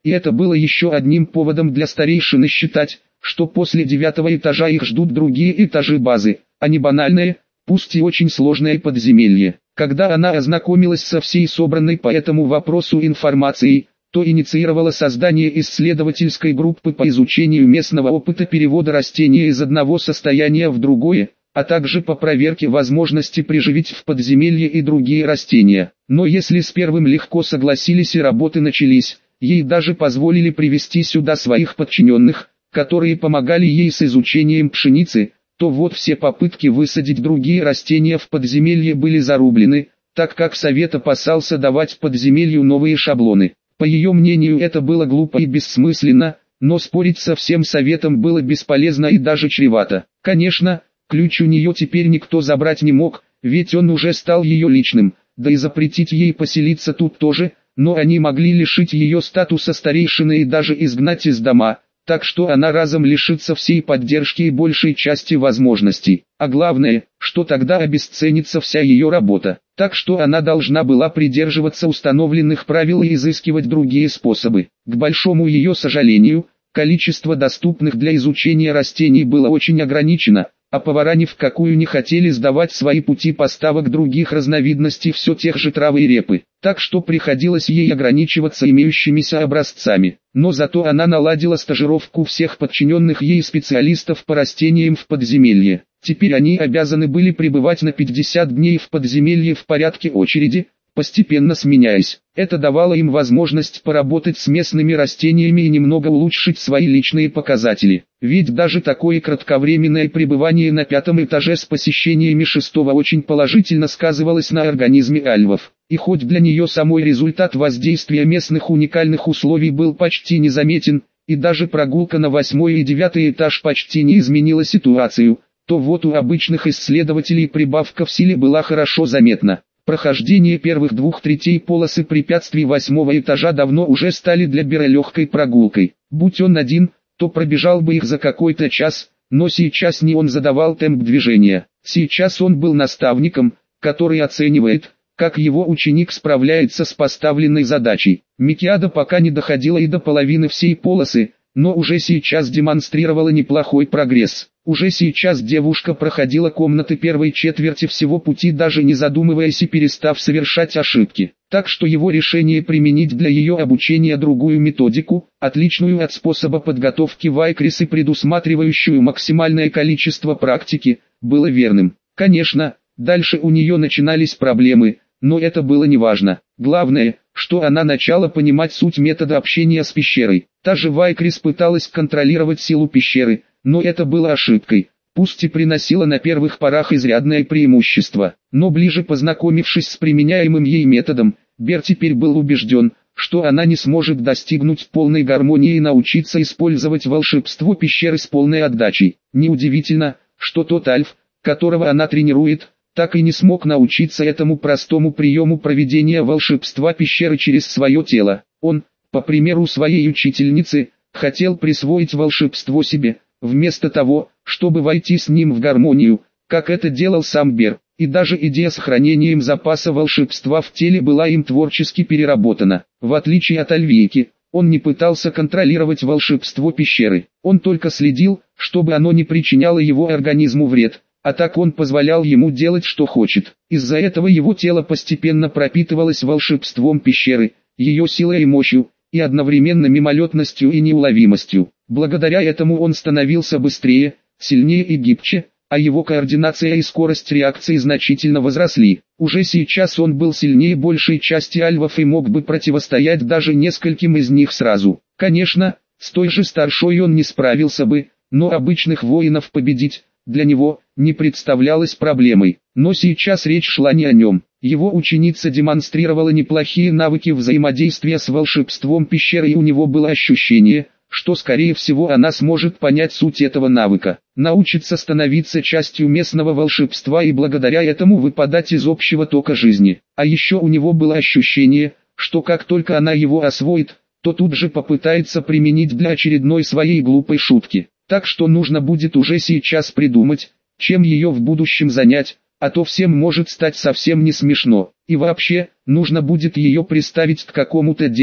и это было еще одним поводом для старейшины считать, что после девятого этажа их ждут другие этажи базы, а не банальное, пусть и очень сложное подземелье. Когда она ознакомилась со всей собранной по этому вопросу информацией, то инициировала создание исследовательской группы по изучению местного опыта перевода растения из одного состояния в другое, а также по проверке возможности приживить в подземелье и другие растения. Но если с первым легко согласились и работы начались, ей даже позволили привести сюда своих подчиненных, которые помогали ей с изучением пшеницы, то вот все попытки высадить другие растения в подземелье были зарублены, так как совет опасался давать подземелью новые шаблоны. По ее мнению, это было глупо и бессмысленно, но спорить со всем советом было бесполезно и даже чревато. Конечно, ключ у нее теперь никто забрать не мог, ведь он уже стал ее личным, да и запретить ей поселиться тут тоже, но они могли лишить ее статуса старейшины и даже изгнать из дома, так что она разом лишится всей поддержки и большей части возможностей. А главное, что тогда обесценится вся ее работа. Так что она должна была придерживаться установленных правил и изыскивать другие способы. К большому ее сожалению, количество доступных для изучения растений было очень ограничено, а повара ни в какую не хотели сдавать свои пути поставок других разновидностей все тех же трав и репы, так что приходилось ей ограничиваться имеющимися образцами. Но зато она наладила стажировку всех подчиненных ей специалистов по растениям в подземелье. Теперь они обязаны были пребывать на пятьдесят дней в подземелье в порядке очереди, постепенно сменяясь. Это давало им возможность поработать с местными растениями и немного улучшить свои личные показатели. Ведь даже такое кратковременное пребывание на пятом этаже с посещениями шестого очень положительно сказывалось на организме альвов. И хоть для нее самой результат воздействия местных уникальных условий был почти незаметен, и даже прогулка на восьмой и девятый этаж почти не изменила ситуацию, то вот у обычных исследователей прибавка в силе была хорошо заметна. Прохождение первых двух третей полосы препятствий восьмого этажа давно уже стали для Бера легкой прогулкой. Будь он один, то пробежал бы их за какой-то час, но сейчас не он задавал темп движения. Сейчас он был наставником, который оценивает, как его ученик справляется с поставленной задачей. Микиада пока не доходила и до половины всей полосы, но уже сейчас демонстрировала неплохой прогресс. Уже сейчас девушка проходила комнаты первой четверти всего пути, даже не задумываясь и перестав совершать ошибки. Так что его решение применить для ее обучения другую методику, отличную от способа подготовки Вайкрис и предусматривающую максимальное количество практики, было верным. Конечно, дальше у нее начинались проблемы, но это было неважно. Главное, что она начала понимать суть метода общения с пещерой. Та же Вайкрис пыталась контролировать силу пещеры, но это было ошибкой, пусть и приносило на первых порах изрядное преимущество. Но ближе познакомившись с применяемым ей методом, Бер теперь был убежден, что она не сможет достигнуть полной гармонии и научиться использовать волшебство пещеры с полной отдачей. Неудивительно, что тот альф, которого она тренирует, так и не смог научиться этому простому приему проведения волшебства пещеры через свое тело. Он, по примеру своей учительницы, хотел присвоить волшебство себе, вместо того, чтобы войти с ним в гармонию, как это делал сам Бер. И даже идея с хранением запаса волшебства в теле была им творчески переработана. В отличие от Альвейки, он не пытался контролировать волшебство пещеры. Он только следил, чтобы оно не причиняло его организму вред, а так он позволял ему делать что хочет. Из-за этого его тело постепенно пропитывалось волшебством пещеры, ее силой и мощью, и одновременно мимолетностью и неуловимостью. Благодаря этому он становился быстрее, сильнее и гибче, а его координация и скорость реакции значительно возросли. Уже сейчас он был сильнее большей части альвов и мог бы противостоять даже нескольким из них сразу. Конечно, с той же старшой он не справился бы, но обычных воинов победить, для него, не представлялось проблемой. Но сейчас речь шла не о нем. Его ученица демонстрировала неплохие навыки взаимодействия с волшебством пещеры, и у него было ощущение, что скорее всего она сможет понять суть этого навыка, научиться становиться частью местного волшебства и благодаря этому выпадать из общего тока жизни. А еще у него было ощущение, что как только она его освоит, то тут же попытается применить для очередной своей глупой шутки. Так что нужно будет уже сейчас придумать, чем ее в будущем занять, а то всем может стать совсем не смешно. И вообще, нужно будет ее приставить к какому-то делу,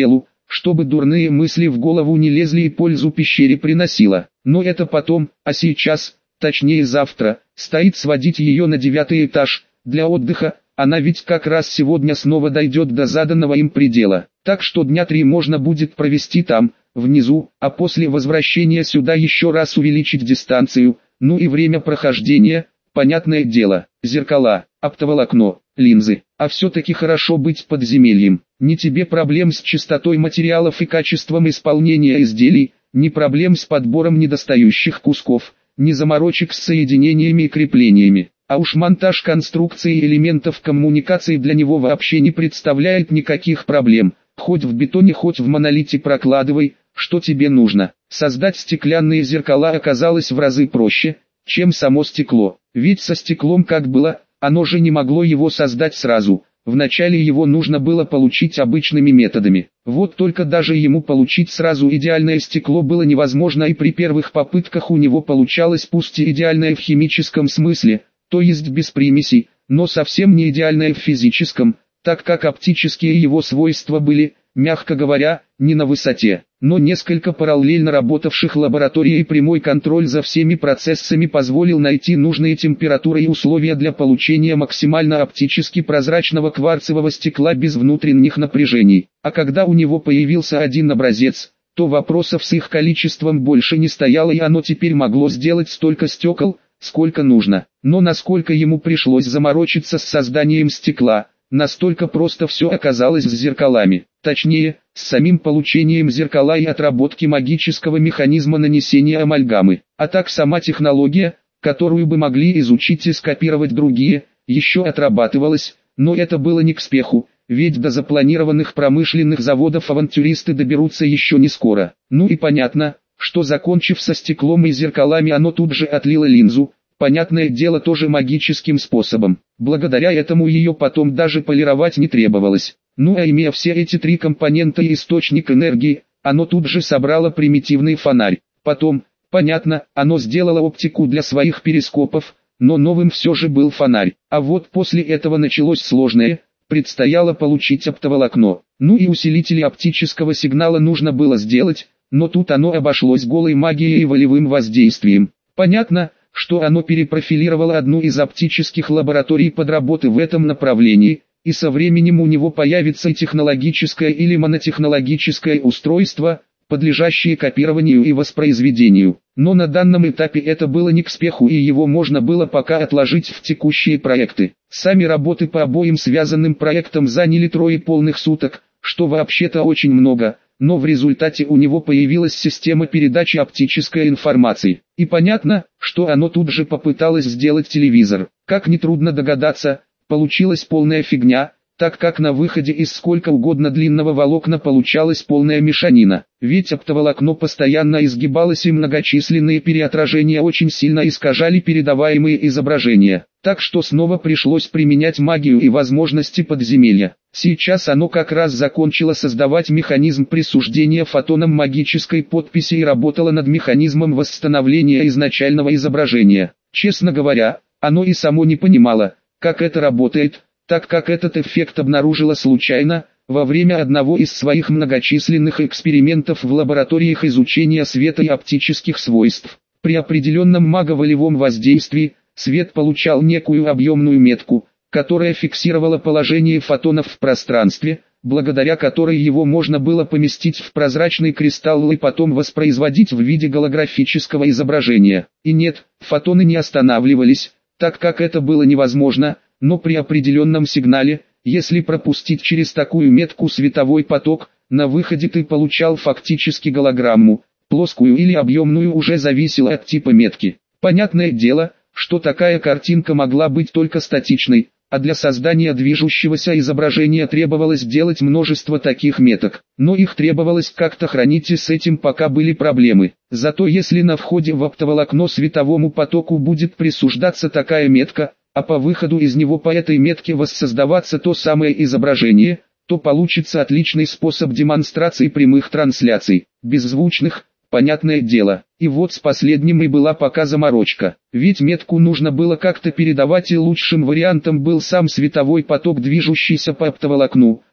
чтобы дурные мысли в голову не лезли и пользу пещере приносило. Но это потом, а сейчас, точнее завтра, стоит сводить ее на девятый этаж, для отдыха. Она ведь как раз сегодня снова дойдет до заданного им предела, так что дня три можно будет провести там, внизу, а после возвращения сюда еще раз увеличить дистанцию, ну и время прохождения, понятное дело, зеркала, оптоволокно, линзы, а все-таки хорошо быть подземельем. Ни тебе проблем с чистотой материалов и качеством исполнения изделий, ни проблем с подбором недостающих кусков, ни заморочек с соединениями и креплениями. А уж монтаж конструкции элементов коммуникации для него вообще не представляет никаких проблем. Хоть в бетоне, хоть в монолите прокладывай, что тебе нужно. Создать стеклянные зеркала оказалось в разы проще, чем само стекло. Ведь со стеклом как было, оно же не могло его создать сразу. Вначале его нужно было получить обычными методами. Вот только даже ему получить сразу идеальное стекло было невозможно, и при первых попытках у него получалось пусть и идеальное в химическом смысле, то есть без примесей, но совсем не идеальное в физическом, так как оптические его свойства были, мягко говоря, не на высоте. Но несколько параллельно работавших лабораторий и прямой контроль за всеми процессами позволил найти нужные температуры и условия для получения максимально оптически прозрачного кварцевого стекла без внутренних напряжений. А когда у него появился один образец, то вопросов с их количеством больше не стояло, и оно теперь могло сделать столько стекол, сколько нужно. Но насколько ему пришлось заморочиться с созданием стекла, настолько просто все оказалось с зеркалами. Точнее, с самим получением зеркала и отработки магического механизма нанесения амальгамы. А так сама технология, которую бы могли изучить и скопировать другие, еще отрабатывалась, но это было не к спеху, ведь до запланированных промышленных заводов авантюристы доберутся еще не скоро. Ну и понятно, что закончив со стеклом и зеркалами, оно тут же отлило линзу, понятное дело тоже магическим способом. Благодаря этому ее потом даже полировать не требовалось. Ну а имея все эти три компонента и источник энергии, оно тут же собрало примитивный фонарь. Потом, понятно, оно сделало оптику для своих перископов, но новым все же был фонарь. А вот после этого началось сложное, предстояло получить оптоволокно. Ну и усилители оптического сигнала нужно было сделать, но тут оно обошлось голой магией и волевым воздействием. Понятно, что оно перепрофилировало одну из оптических лабораторий под работы в этом направлении, и со временем у него появится технологическое или монотехнологическое устройство, подлежащее копированию и воспроизведению. Но на данном этапе это было не к спеху, и его можно было пока отложить в текущие проекты. Сами работы по обоим связанным проектам заняли трое полных суток, что вообще-то очень много, но в результате у него появилась система передачи оптической информации. И понятно, что оно тут же попыталось сделать телевизор. Как нетрудно догадаться, получилась полная фигня, так как на выходе из сколько угодно длинного волокна получалась полная мешанина. Ведь оптоволокно постоянно изгибалось, и многочисленные переотражения очень сильно искажали передаваемые изображения. Так что снова пришлось применять магию и возможности подземелья. Сейчас оно как раз закончило создавать механизм присуждения фотонам магической подписи и работало над механизмом восстановления изначального изображения. Честно говоря, оно и само не понимало, как это работает, так как этот эффект обнаружила случайно, во время одного из своих многочисленных экспериментов в лабораториях изучения света и оптических свойств. При определенном маговолевом воздействии, свет получал некую объемную метку, которая фиксировала положение фотонов в пространстве, благодаря которой его можно было поместить в прозрачный кристалл и потом воспроизводить в виде голографического изображения. И нет, фотоны не останавливались, так как это было невозможно, но при определенном сигнале, если пропустить через такую метку световой поток, на выходе ты получал фактически голограмму, плоскую или объемную, уже зависело от типа метки. Понятное дело, что такая картинка могла быть только статичной, а для создания движущегося изображения требовалось делать множество таких меток. Но их требовалось как-то хранить, и с этим пока были проблемы. Зато если на входе в оптоволокно световому потоку будет присуждаться такая метка, а по выходу из него по этой метке воссоздаваться то самое изображение, то получится отличный способ демонстрации прямых трансляций, беззвучных, понятное дело. И вот с последним и была пока заморочка. Ведь метку нужно было как-то передавать, и лучшим вариантом был сам световой поток, движущийся по оптоволокну,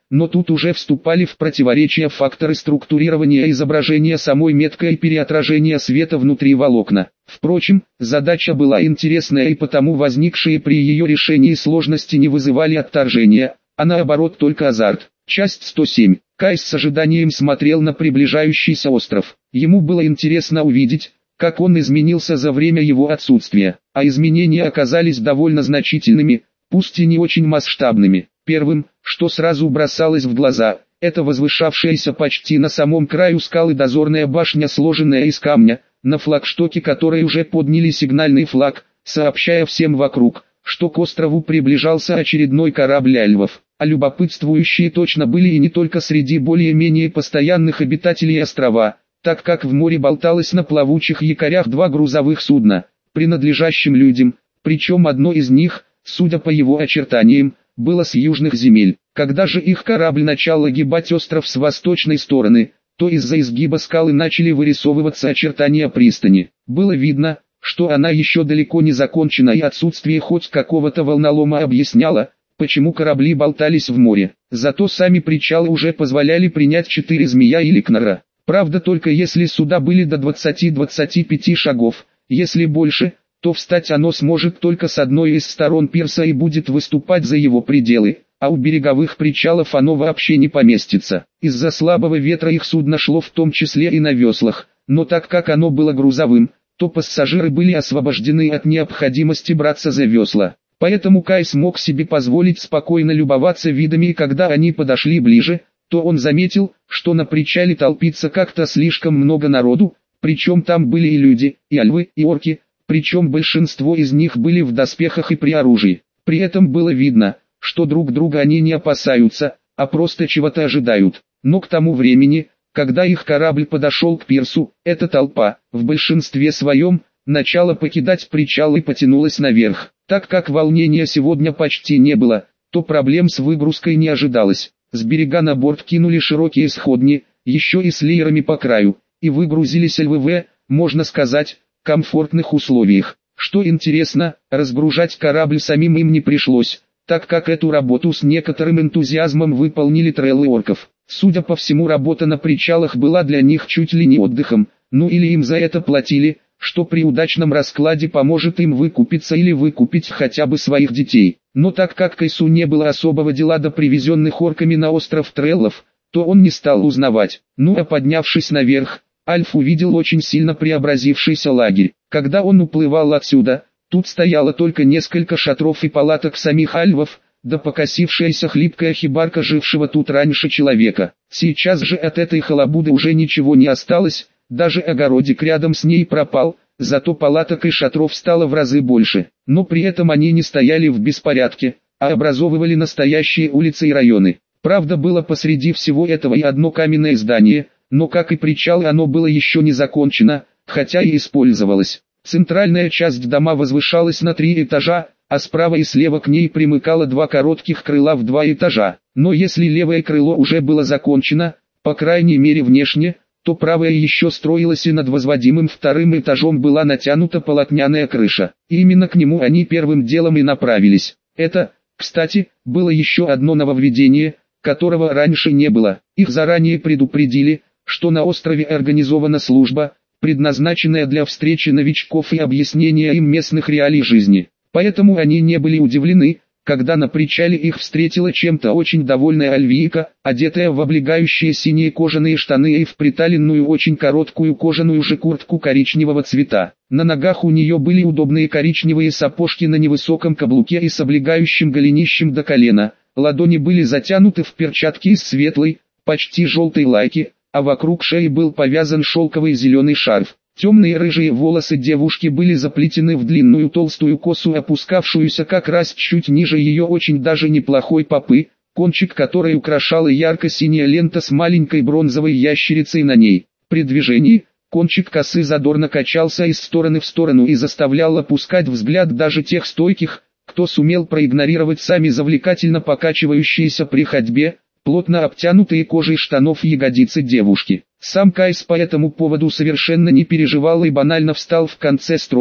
но тут уже вступали в противоречие факторы структурирования изображения самой меткой и переотражения света внутри волокна. Впрочем, задача была интересная, и потому возникшие при ее решении сложности не вызывали отторжения, а наоборот только азарт. Часть сто семь. Кай с ожиданием смотрел на приближающийся остров. Ему было интересно увидеть, как он изменился за время его отсутствия, а изменения оказались довольно значительными, пусть и не очень масштабными. Первым, что сразу бросалось в глаза, это возвышавшаяся почти на самом краю скалы дозорная башня, сложенная из камня, на флагштоке которой уже подняли сигнальный флаг, сообщая всем вокруг, что к острову приближался очередной корабль альвов. А любопытствующие точно были и не только среди более-менее постоянных обитателей острова, так как в море болталось на плавучих якорях два грузовых судна, принадлежащим людям, причем одно из них, судя по его очертаниям, было с южных земель. Когда же их корабль начал огибать остров с восточной стороны, то из-за изгиба скалы начали вырисовываться очертания пристани. Было видно, что она еще далеко не закончена, и отсутствие хоть какого-то волнолома объясняло, почему корабли болтались в море. Зато сами причалы уже позволяли принять четыре змея или кнора. Правда, только если суда были до двадцати-двадцати пяти шагов, если больше, то встать оно сможет только с одной из сторон пирса и будет выступать за его пределы, а у береговых причалов оно вообще не поместится. Из-за слабого ветра их судно шло в том числе и на веслах, но так как оно было грузовым, то пассажиры были освобождены от необходимости браться за весла. Поэтому Кай смог себе позволить спокойно любоваться видами, и когда они подошли ближе, то он заметил, что на причале толпится как-то слишком много народу, причем там были и люди, и альвы, и орки, причем большинство из них были в доспехах и при оружии. При этом было видно, что друг друга они не опасаются, а просто чего-то ожидают. Но к тому времени, когда их корабль подошел к пирсу, эта толпа, в большинстве своем, начала покидать причал и потянулась наверх. Так как волнения сегодня почти не было, то проблем с выгрузкой не ожидалось. С берега на борт кинули широкие сходни, еще и с леерами по краю, и выгрузились ЛВВ, можно сказать, в комфортных условиях. Что интересно, разгружать корабль самим им не пришлось, так как эту работу с некоторым энтузиазмом выполнили треллы орков. Судя по всему, работа на причалах была для них чуть ли не отдыхом, ну или им за это платили, что при удачном раскладе поможет им выкупиться или выкупить хотя бы своих детей. Но так как Кайсу не было особого дела до привезенных орками на остров треллов, то он не стал узнавать. Ну а поднявшись наверх, Альф увидел очень сильно преобразившийся лагерь. Когда он уплывал отсюда, тут стояло только несколько шатров и палаток самих альвов, да покосившаяся хлипкая хибарка жившего тут раньше человека. Сейчас же от этой халабуды уже ничего не осталось, даже огородик рядом с ней пропал, зато палаток и шатров стало в разы больше. Но при этом они не стояли в беспорядке, а образовывали настоящие улицы и районы. Правда, было посреди всего этого и одно каменное здание, но как и причал, оно было еще не закончено, хотя и использовалось. Центральная часть дома возвышалась на три этажа, а справа и слева к ней примыкало два коротких крыла в два этажа. Но если левое крыло уже было закончено, по крайней мере внешне, то правое еще строилось, и над возводимым вторым этажом была натянута полотняная крыша. И именно к нему они первым делом и направились. Это, кстати, было еще одно нововведение, которого раньше не было. Их заранее предупредили, что на острове организована служба, предназначенная для встречи новичков и объяснения им местных реалий жизни. Поэтому они не были удивлены, когда на причале их встретила чем-то очень довольная альвийка, одетая в облегающие синие кожаные штаны и в приталенную очень короткую кожаную же куртку коричневого цвета. На ногах у нее были удобные коричневые сапожки на невысоком каблуке и с облегающим голенищем до колена. Ладони были затянуты в перчатки из светлой, почти желтой лайки, а вокруг шеи был повязан шелковый зеленый шарф. Темные рыжие волосы девушки были заплетены в длинную толстую косу, опускавшуюся как раз чуть ниже ее очень даже неплохой попы, кончик которой украшала ярко-синяя лента с маленькой бронзовой ящерицей на ней. При движении, кончик косы задорно качался из стороны в сторону и заставлял опускать взгляд даже тех стойких, кто сумел проигнорировать сами завлекательно покачивающиеся при ходьбе, плотно обтянутые кожей штанов ягодицы девушки. Сам Кайс по этому поводу совершенно не переживал и банально встал в конце строя,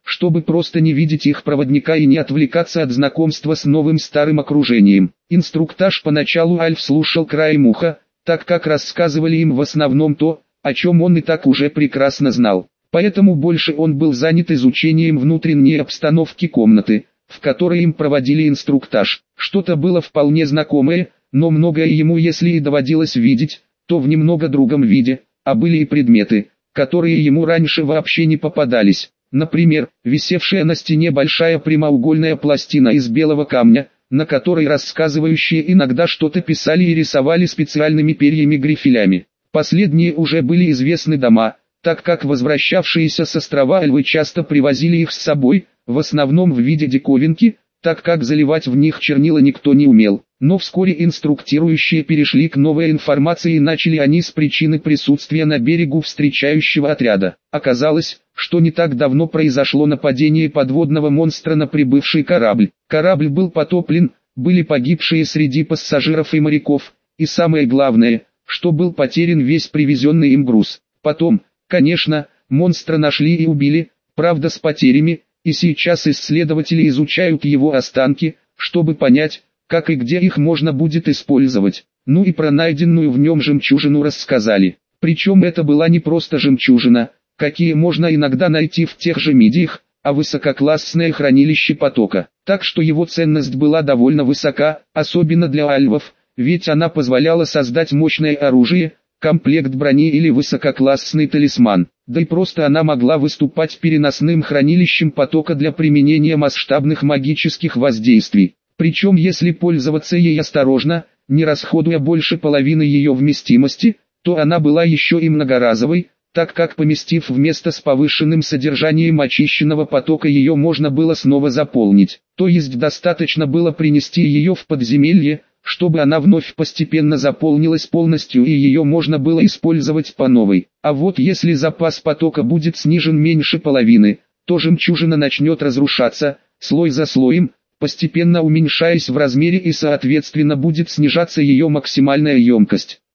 чтобы просто не видеть их проводника и не отвлекаться от знакомства с новым старым окружением. Инструктаж поначалу Альф слушал краем уха, так как рассказывали им в основном то, о чем он и так уже прекрасно знал. Поэтому больше он был занят изучением внутренней обстановки комнаты, в которой им проводили инструктаж. Что-то было вполне знакомое, но многое ему если и доводилось видеть, то в немного другом виде, а были и предметы, которые ему раньше вообще не попадались. Например, висевшая на стене большая прямоугольная пластина из белого камня, на которой рассказывающие иногда что-то писали и рисовали специальными перьями-грифелями. Последние уже были известны дома, так как возвращавшиеся с острова Альвы часто привозили их с собой, в основном в виде диковинки, так как заливать в них чернила никто не умел. Но вскоре инструктирующие перешли к новой информации и начали они с причины присутствия на берегу встречающего отряда. Оказалось, что не так давно произошло нападение подводного монстра на прибывший корабль. Корабль был потоплен, были погибшие среди пассажиров и моряков, и самое главное, что был потерян весь привезенный им груз. Потом, конечно, монстра нашли и убили, правда с потерями, и сейчас исследователи изучают его останки, чтобы понять, как и где их можно будет использовать. Ну и про найденную в нем жемчужину рассказали. Причем это была не просто жемчужина, какие можно иногда найти в тех же мидиях, а высококлассное хранилище потока. Так что его ценность была довольно высока, особенно для альвов, ведь она позволяла создать мощное оружие, комплект брони или высококлассный талисман. Да и просто она могла выступать переносным хранилищем потока для применения масштабных магических воздействий. Причем если пользоваться ей осторожно, не расходуя больше половины ее вместимости, то она была еще и многоразовой, так как поместив в место с повышенным содержанием очищенного потока ее можно было снова заполнить. То есть достаточно было принести ее в подземелье, чтобы она вновь постепенно заполнилась полностью и ее можно было использовать по новой. А вот если запас потока будет снижен меньше половины, то жемчужина начнет разрушаться, слой за слоем, постепенно уменьшаясь в размере и соответственно будет снижаться ее максимальная емкость.